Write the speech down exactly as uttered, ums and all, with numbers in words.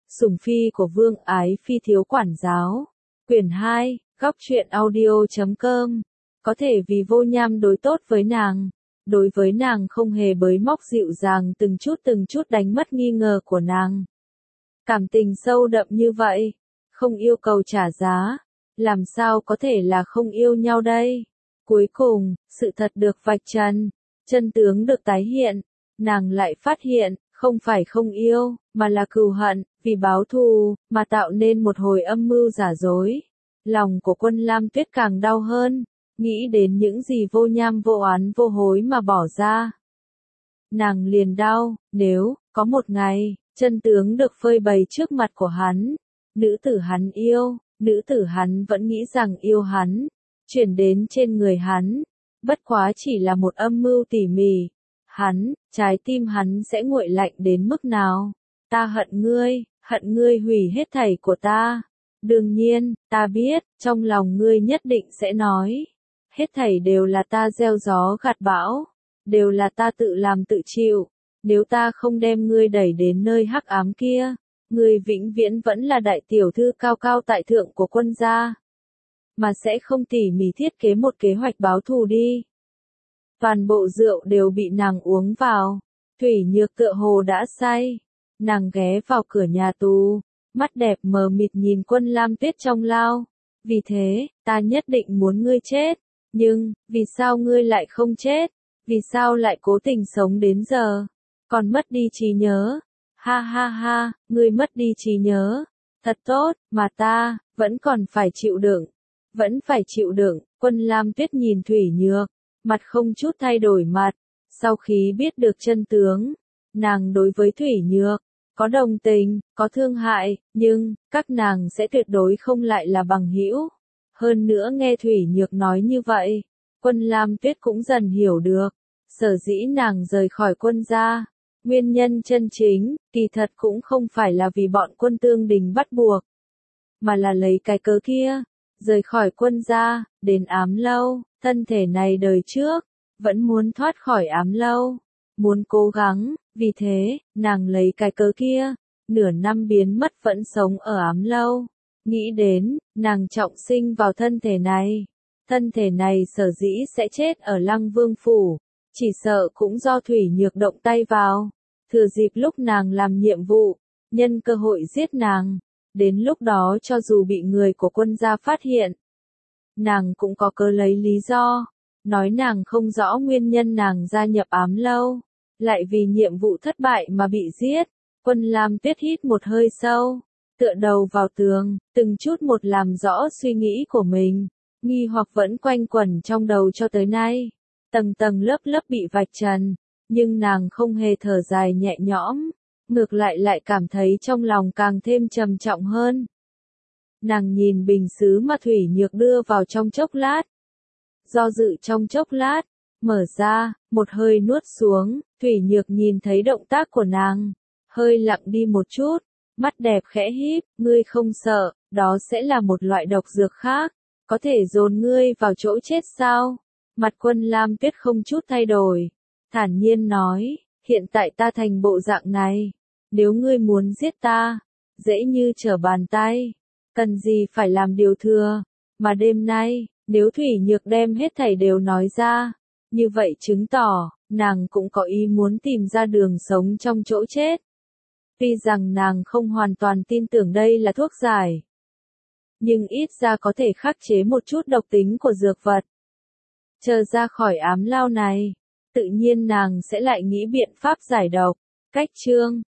Sủng phi của Vương Ái Phi thiếu quản giáo. Quyển hai, góc truyện audio chấm com. Có thể vì Vô Nham đối tốt với nàng, đối với nàng không hề bới móc dịu dàng từng chút từng chút đánh mất nghi ngờ của nàng. Cảm tình sâu đậm như vậy, không yêu cầu trả giá, làm sao có thể là không yêu nhau đây? Cuối cùng, sự thật được vạch trần, chân tướng được tái hiện, nàng lại phát hiện, không phải không yêu, mà là cừu hận, vì báo thù, mà tạo nên một hồi âm mưu giả dối. Lòng của Quân Lam Tuyết càng đau hơn, nghĩ đến những gì Vô Nham vô oán vô hối mà bỏ ra. Nàng liền đau, nếu, có một ngày, chân tướng được phơi bày trước mặt của hắn, nữ tử hắn yêu, nữ tử hắn vẫn nghĩ rằng yêu hắn, chuyển đến trên người hắn, bất quá chỉ là một âm mưu tỉ mỉ. Hắn, trái tim hắn sẽ nguội lạnh đến mức nào? Ta hận ngươi, hận ngươi hủy hết thảy của ta. Đương nhiên, ta biết, trong lòng ngươi nhất định sẽ nói, hết thảy đều là ta gieo gió gặt bão, đều là ta tự làm tự chịu. Nếu ta không đem ngươi đẩy đến nơi hắc ám kia, ngươi vĩnh viễn vẫn là đại tiểu thư cao cao tại thượng của Quân gia, mà sẽ không tỉ mỉ thiết kế một kế hoạch báo thù đi. Toàn bộ rượu đều bị nàng uống vào, Thủy Nhược tựa hồ đã say, nàng ghé vào cửa nhà tù, mắt đẹp mờ mịt nhìn Quân Lam Tuyết trong lao. Vì thế, ta nhất định muốn ngươi chết, nhưng, vì sao ngươi lại không chết, vì sao lại cố tình sống đến giờ, còn mất đi trí nhớ, ha ha ha, ngươi mất đi trí nhớ, thật tốt, mà ta, vẫn còn phải chịu đựng, vẫn phải chịu đựng. Quân Lam Tuyết nhìn Thủy Nhược, mặt không chút thay đổi mặt, sau khi biết được chân tướng, nàng đối với Thủy Nhược, có đồng tình, có thương hại, nhưng, các nàng sẽ tuyệt đối không lại là bằng hữu. Hơn nữa nghe Thủy Nhược nói như vậy, Quân Lam Tuyết cũng dần hiểu được, sở dĩ nàng rời khỏi Quân gia, nguyên nhân chân chính, kỳ thật cũng không phải là vì bọn Quân Tương Đình bắt buộc, mà là lấy cái cớ kia, rời khỏi Quân gia, đến Ám Lâu. Thân thể này đời trước, vẫn muốn thoát khỏi Ám Lâu, muốn cố gắng, vì thế, nàng lấy cái cớ kia, nửa năm biến mất vẫn sống ở Ám Lâu. Nghĩ đến, nàng trọng sinh vào thân thể này, thân thể này sở dĩ sẽ chết ở Lăng Vương Phủ, chỉ sợ cũng do Thủy Nhược động tay vào, thừa dịp lúc nàng làm nhiệm vụ, nhân cơ hội giết nàng, đến lúc đó cho dù bị người của Quân gia phát hiện, nàng cũng có cớ lấy lý do, nói nàng không rõ nguyên nhân nàng gia nhập Ám Lâu, lại vì nhiệm vụ thất bại mà bị giết. Quân Lam Tuyết hít một hơi sâu, tựa đầu vào tường, từng chút một làm rõ suy nghĩ của mình, nghi hoặc vẫn quanh quẩn trong đầu cho tới nay, tầng tầng lớp lớp bị vạch trần, nhưng nàng không hề thở dài nhẹ nhõm, ngược lại lại cảm thấy trong lòng càng thêm trầm trọng hơn. Nàng nhìn bình sứ mà Thủy Nhược đưa vào trong chốc lát. Do dự trong chốc lát, mở ra, một hơi nuốt xuống, Thủy Nhược nhìn thấy động tác của nàng, hơi lặng đi một chút, mắt đẹp khẽ híp, ngươi không sợ, đó sẽ là một loại độc dược khác, có thể dồn ngươi vào chỗ chết sao? Mặt Quân Lam Tuyết không chút thay đổi, thản nhiên nói, hiện tại ta thành bộ dạng này, nếu ngươi muốn giết ta, dễ như trở bàn tay. Cần gì phải làm điều thừa, mà đêm nay, nếu Thủy Nhược đem hết thảy đều nói ra, như vậy chứng tỏ, nàng cũng có ý muốn tìm ra đường sống trong chỗ chết. Tuy rằng nàng không hoàn toàn tin tưởng đây là thuốc giải, nhưng ít ra có thể khắc chế một chút độc tính của dược vật. Chờ ra khỏi Ám Lao này, tự nhiên nàng sẽ lại nghĩ biện pháp giải độc. Cách chương